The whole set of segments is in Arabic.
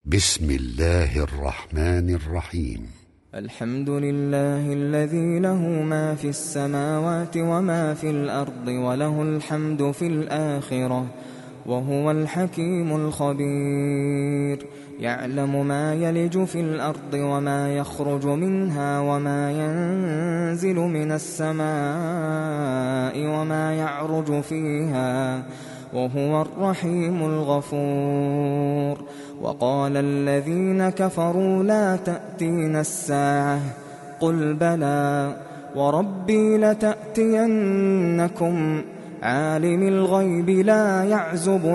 بسم الله الرحمن الرحيم. الحمد لله الذي له ما في السماوات وما في الأرض وله الحمد في الآخرة وهو الحكيم الخبير. يعلم ما يلج في الأرض وما يخرج منها وما ينزل من السماء وما يعرج فيها وهو الرحيم الغفور. وقال الذين كفروا لا تأتينا الساعة قل بلى وربي لتأتينكم عالم الغيب لا يعزب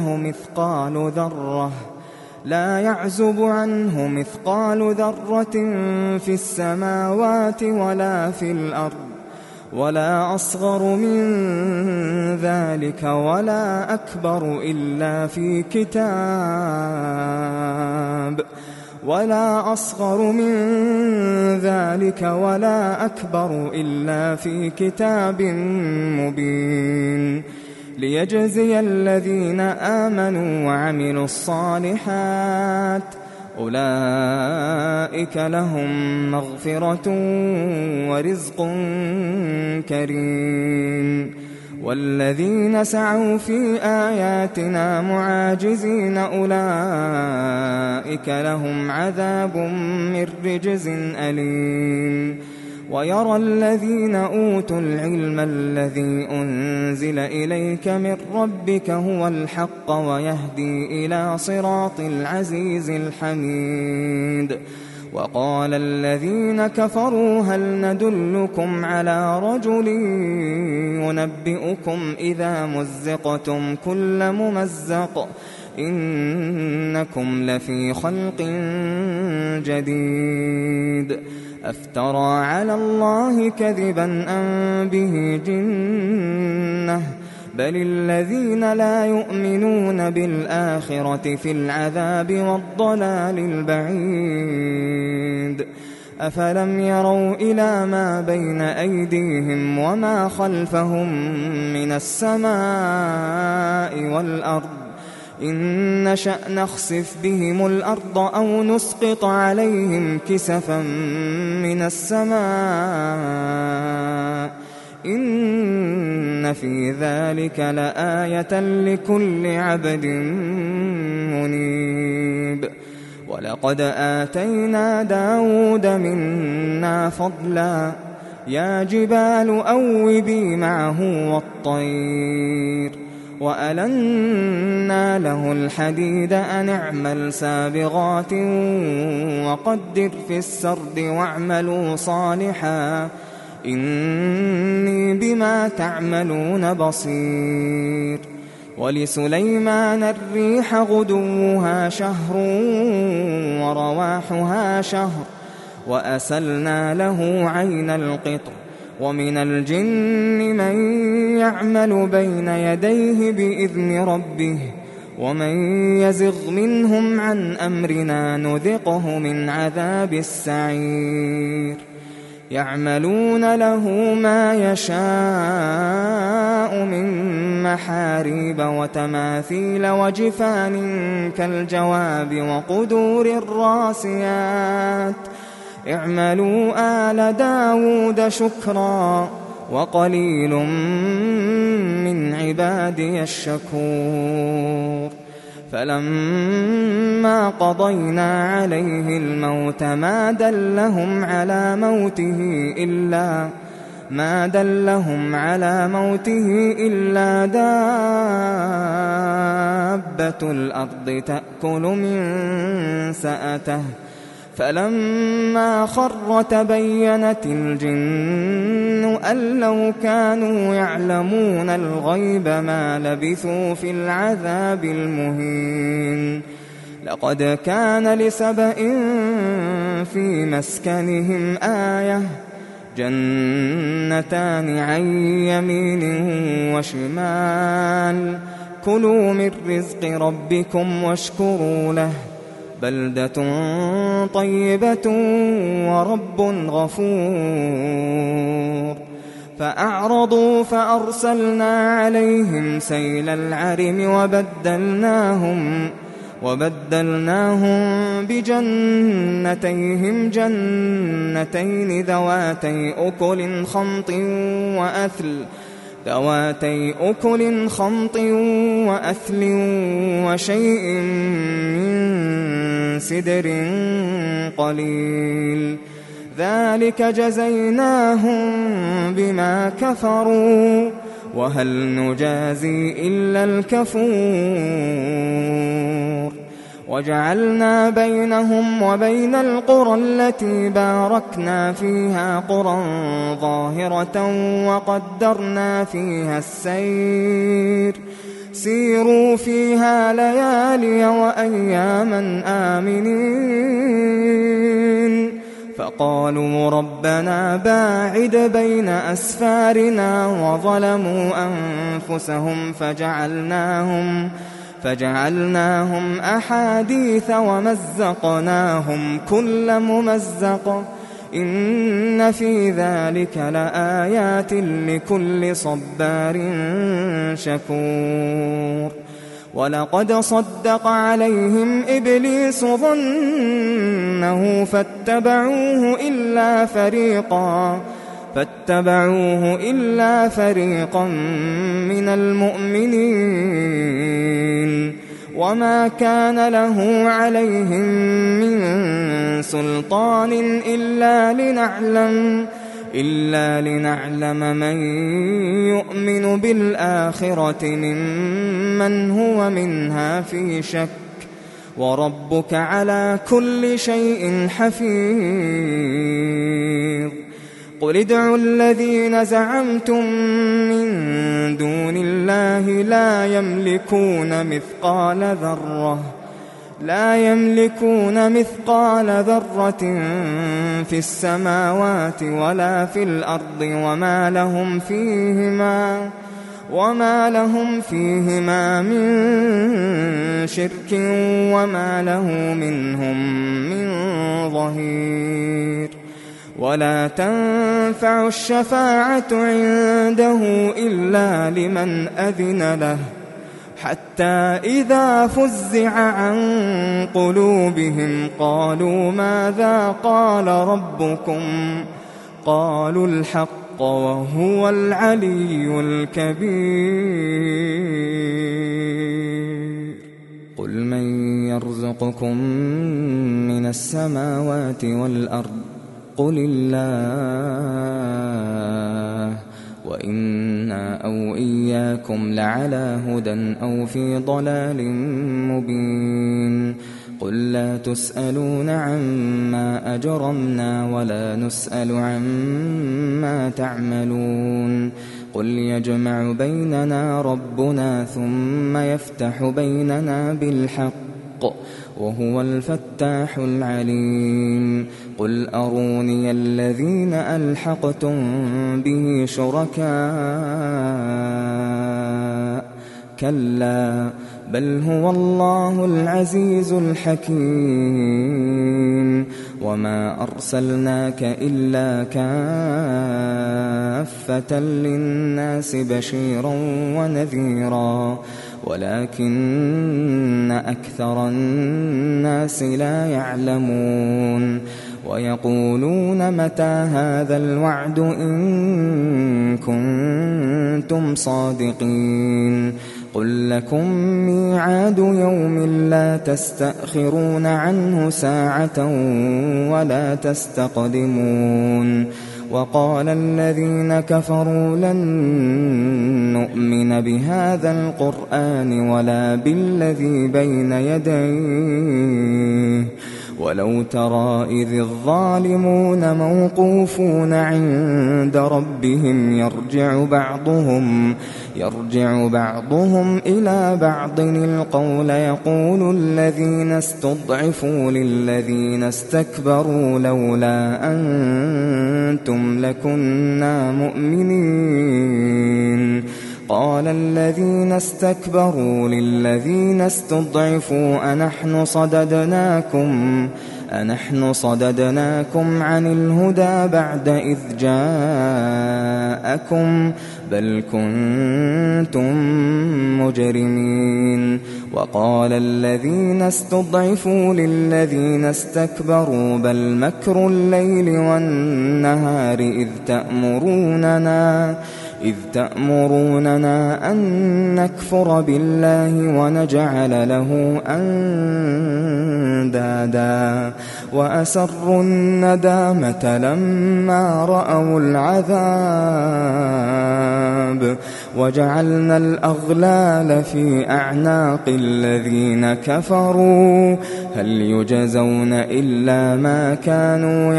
عنه مثقال ذرة في السماوات ولا في الأرض ولا أصغر من ذلك ولا أكبر إلا في كتاب مبين ليجزي الذين آمنوا وعملوا الصالحات أولئك لهم مغفرة ورزق كريم. والذين سعوا في آياتنا معاجزين أولئك لهم عذاب من رجز أليم. ويرى الذين أوتوا العلم الذي أنزل إليك من ربك هو الحق ويهدي إلى صراط العزيز الحميد. وقال الذين كفروا هل ندلكم على رجل ينبئكم إذا مزقتم كل ممزق إنكم لفي خلق جديد. أفترى على الله كذبا أم به جنة بل الذين لا يؤمنون بالآخرة في العذاب والضلال البعيد. أفلم يروا إلى ما بين أيديهم وما خلفهم من السماء والأرض إن نشأ نخسف بهم الأرض أو نسقط عليهم كسفا من السماء إن في ذلك لآية لكل عبد منيب. ولقد آتينا داود منا فضلا يا جبال أوبي معه والطير وألنا له الحديد أن اعمل سابغات وقدر في السرد واعملوا صالحا إني بما تعملون بصير. ولسليمان الريح غدوها شهر ورواحها شهر وأسلنا له عين القطر. ومن الجن من يعمل بين يديه بإذن ربه ومن يزغ منهم عن أمرنا نذقه من عذاب السعير. يعملون له ما يشاء من محاريب وتماثيل وجفان كالجواب وقدور الراسيات اعملوا آل داود شكرا وقليل من عبادي الشكور. فلما قضينا عليه الموت ما دلهم على موته إلا دابة الأرض تأكل من سأته فلما خر تبينت الجن أن لو كانوا يعلمون الغيب ما لبثوا في العذاب المهين. لقد كان لسبإ في مسكنهم آية جنتان عن يمين وشمال كلوا من رزق ربكم واشكروا له بلدة طيبة ورب غفور. فأعرضوا فأرسلنا عليهم سيل العرم وبدلناهم بجنتيهم جنتين ذواتي أكل خمط وأثل وشيء من سدر قليل ذلك جزيناهم بما كفروا وهل نجازي إلا الكفور وجعلنا بينهم وبين القرى التي باركنا فيها قرى ظاهرة وقدرنا فيها السير سيروا فيها ليالي وأياما آمنين فقالوا ربنا باعد بين أسفارنا وظلموا أنفسهم فجعلناهم أحاديث ومزقناهم كل ممزق إن في ذلك لآيات لكل صبار شكور ولقد صدق عليهم إبليس ظنه فاتبعوه إلا فريقا من المؤمنين وما كان له عليهم من سلطان إلا لنعلم من يؤمن بالآخرة ممن هو منها في شك وربك على كل شيء حفيظ قل ادعوا الذين زعمتم من دون الله لا يملكون مثقال ذرة في السماوات ولا في الأرض وما لهم فيهما من شرك وما له منهم من ظهير ولا تنفع الشفاعة عنده إلا لمن أذن له حتى إذا فزع عن قلوبهم قالوا ماذا قال ربكم قالوا الحق وهو العلي الكبير قل من يرزقكم من السماوات والأرض قل الله وإنا أو إياكم لعلى هدى أو في ضلال مبين قل لا تسألون عما أجرمنا ولا نسأل عما تعملون قل يجمع بيننا ربنا ثم يفتح بيننا بالحق وهو الفتاح العليم قل أروني الذين ألحقتم به شركاء كلا بل هو الله العزيز الحكيم وما أرسلناك إلا كافة للناس بشيرا ونذيرا ولكن أكثر الناس لا يعلمون ويقولون متى هذا الوعد إن كنتم صادقين قل لكم ميعاد يوم لا تستأخرون عنه ساعة ولا تستقدمون وقال الذين كفروا لن نؤمن بهذا القرآن ولا بالذي بين يديه ولو ترى إذ الظالمون موقوفون عند ربهم يرجع بعضهم إلى بعض القول يقول الذين استضعفوا للذين استكبروا لولا أنتم لكنا مؤمنين قال الذين استكبروا للذين استضعفوا أنحن صددناكم عن الهدى بعد إذ جاءكم بل كنتم مجرمين وقال الذين استضعفوا للذين استكبروا بل مكر الليل والنهار إذ تأمروننا أن نكفر بالله ونجعل له أندادا وأسروا الندامة لما رأوا العذاب وجعلنا الأغلال في أعناق الذين كفروا هل يجزون إلا ما كانوا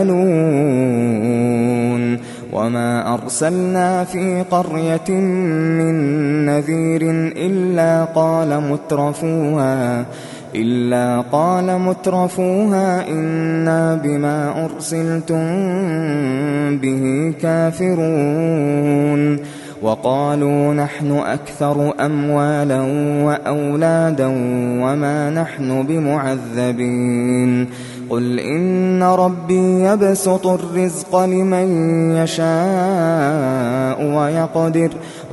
يعملون وما أرسلنا في قرية من نذير إلا قال مترفوها إنا بما أرسلتم به كافرون وقالوا نحن أكثر أموالا وأولادا وما نحن بمعذبين قل إن ربي يبسط الرزق لمن يشاء ويقدر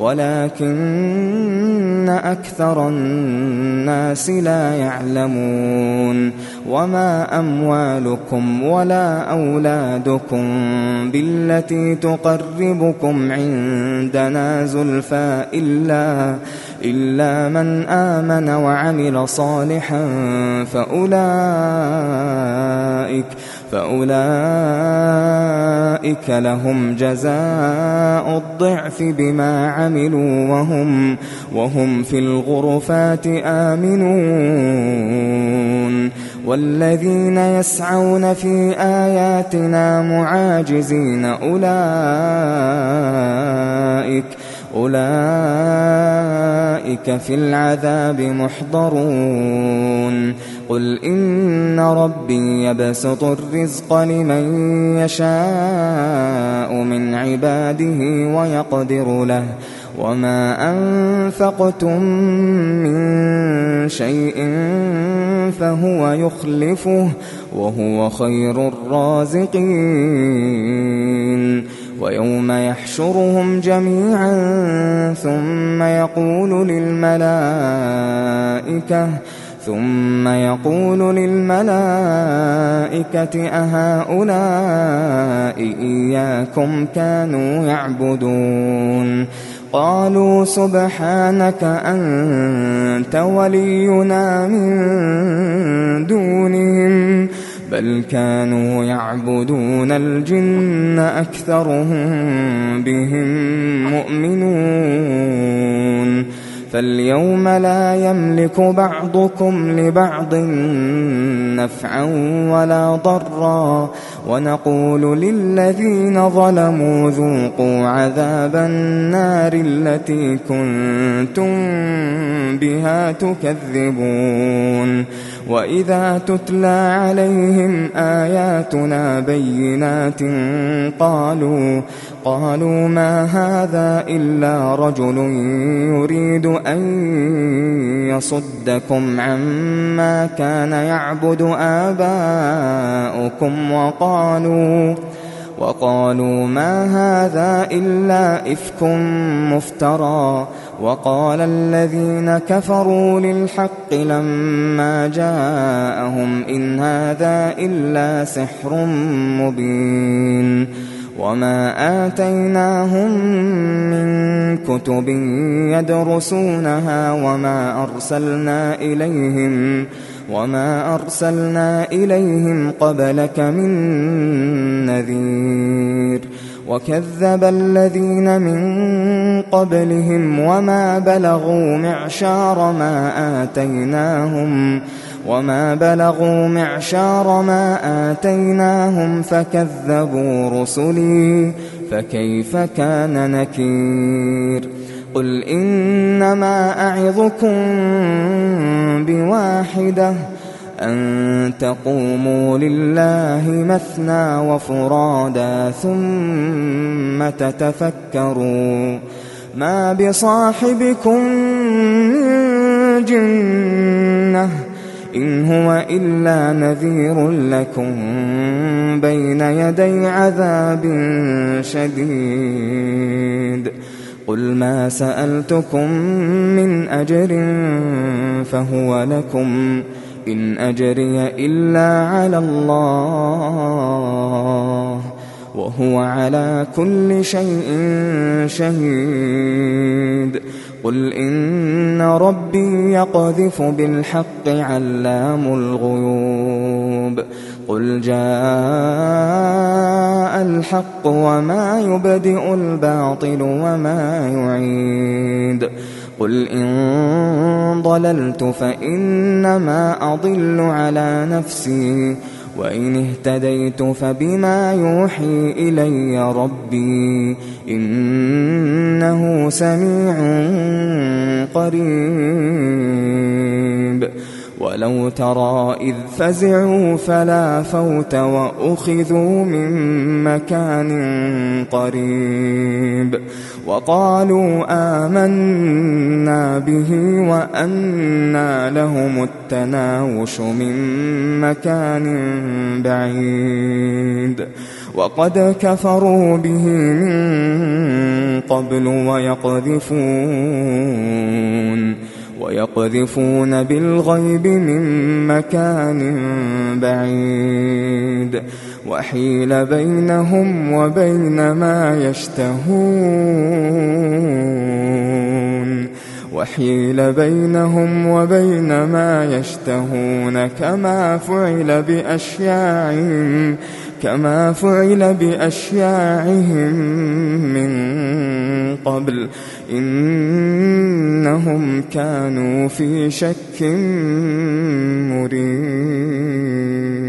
ولكن أكثر الناس لا يعلمون وما أموالكم ولا أولادكم بالتي تقربكم عندنا زلفى إلا من آمن وعمل صالحا فأولئك لهم جزاء الضعف بما عملوا وهم في الغرفات آمنون والذين يسعون في آياتنا معاجزين أولئك في العذاب محضرون قل إن ربي يبسط الرزق لمن يشاء من عباده ويقدر له وما أنفقتم من شيء فهو يخلفه وهو خير الرازقين ويوم يحشرهم جميعا ثم يقول للملائكة أهؤلاء إياكم كانوا يعبدون قالوا سبحانك أنت ولينا من دونهم بل كانوا يعبدون الجن أكثرهم بهم مؤمنون فاليوم لا يملك بعضكم لبعض نفعا ولا ضرا ونقول للذين ظلموا ذوقوا عذاب النار التي كنتم بها تكذبون وإذا تتلى عليهم آياتنا بينات قالوا ما هذا إلا رجل يريد أن يصدكم عما كان يعبد آباؤكم وقالوا ما هذا إلا إفك مفترى وقال الذين كفروا للحق لما جاءهم إن هذا إلا سحر مبين وما آتيناهم من كتب يدرسونها وما أرسلنا إليهم قبلك من نذير وكذب الذين من قبلهم وما بلغوا معشار ما آتيناهم فكذبوا رسلي فكيف كان نكير قل إنما أعظكم بواحدة أن تقوموا لله مثنى وفرادا ثم تتفكروا ما بصاحبكم من جنة إن هو إلا نذير لكم بين يدي عذاب شديد قل ما سألتكم من أجر فهو لكم إن أجري إلا على الله وهو على كل شيء شهيد قل إن ربي يقذف بالحق علام الغيوب قل جاء الحق وما يبدئ الباطل وما يعيد قل إن ضللت فإنما أضل على نفسي وإن اهتديت فبما يوحي إلي ربي إنه سميع قريب ولو ترى إذ فزعوا فلا فوت وأخذوا من مكان قريب وقالوا آمنا به وأنى لهم التناوش من مكان بعيد وقد كفروا به من قبل ويقذفون بالغيب من مكان بعيد وحيل بينهم وبين ما يشتهون كما فعل بأشياعهم من قبل إنهم كانوا في شك مريب.